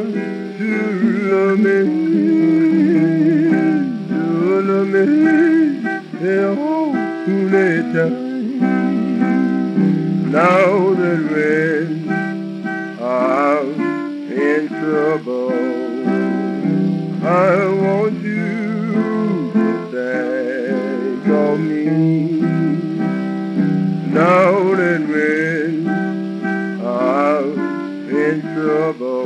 want to love me, et all the time. Now that when I'm in trouble, I want you to think of me. Now that when I'm in trouble,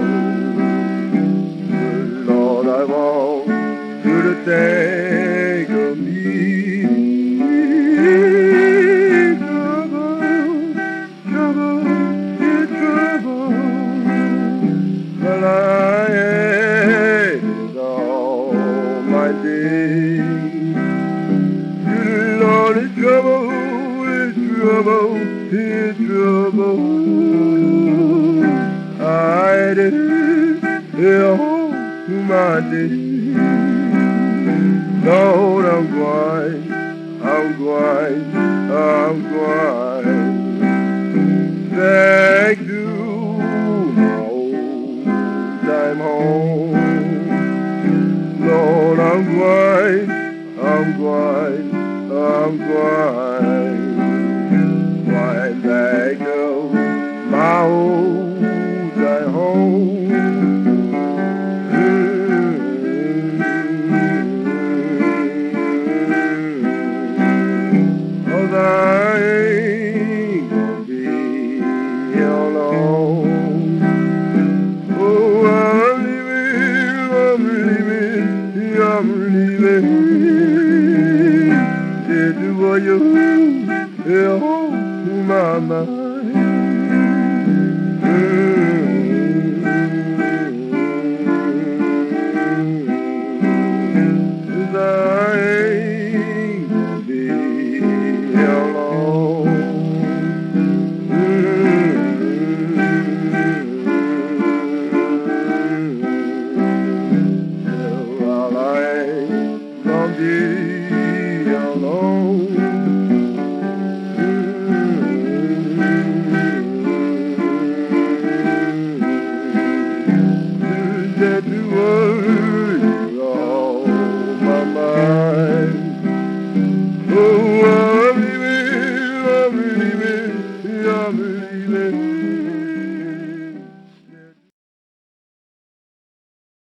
Lord, I want you to think of me. Trouble, in trouble, but I ain't all my days. Lord, in trouble, in trouble, in trouble. I did all my days. Lord, I'm going. Back to my old time home. Lord, I'm going.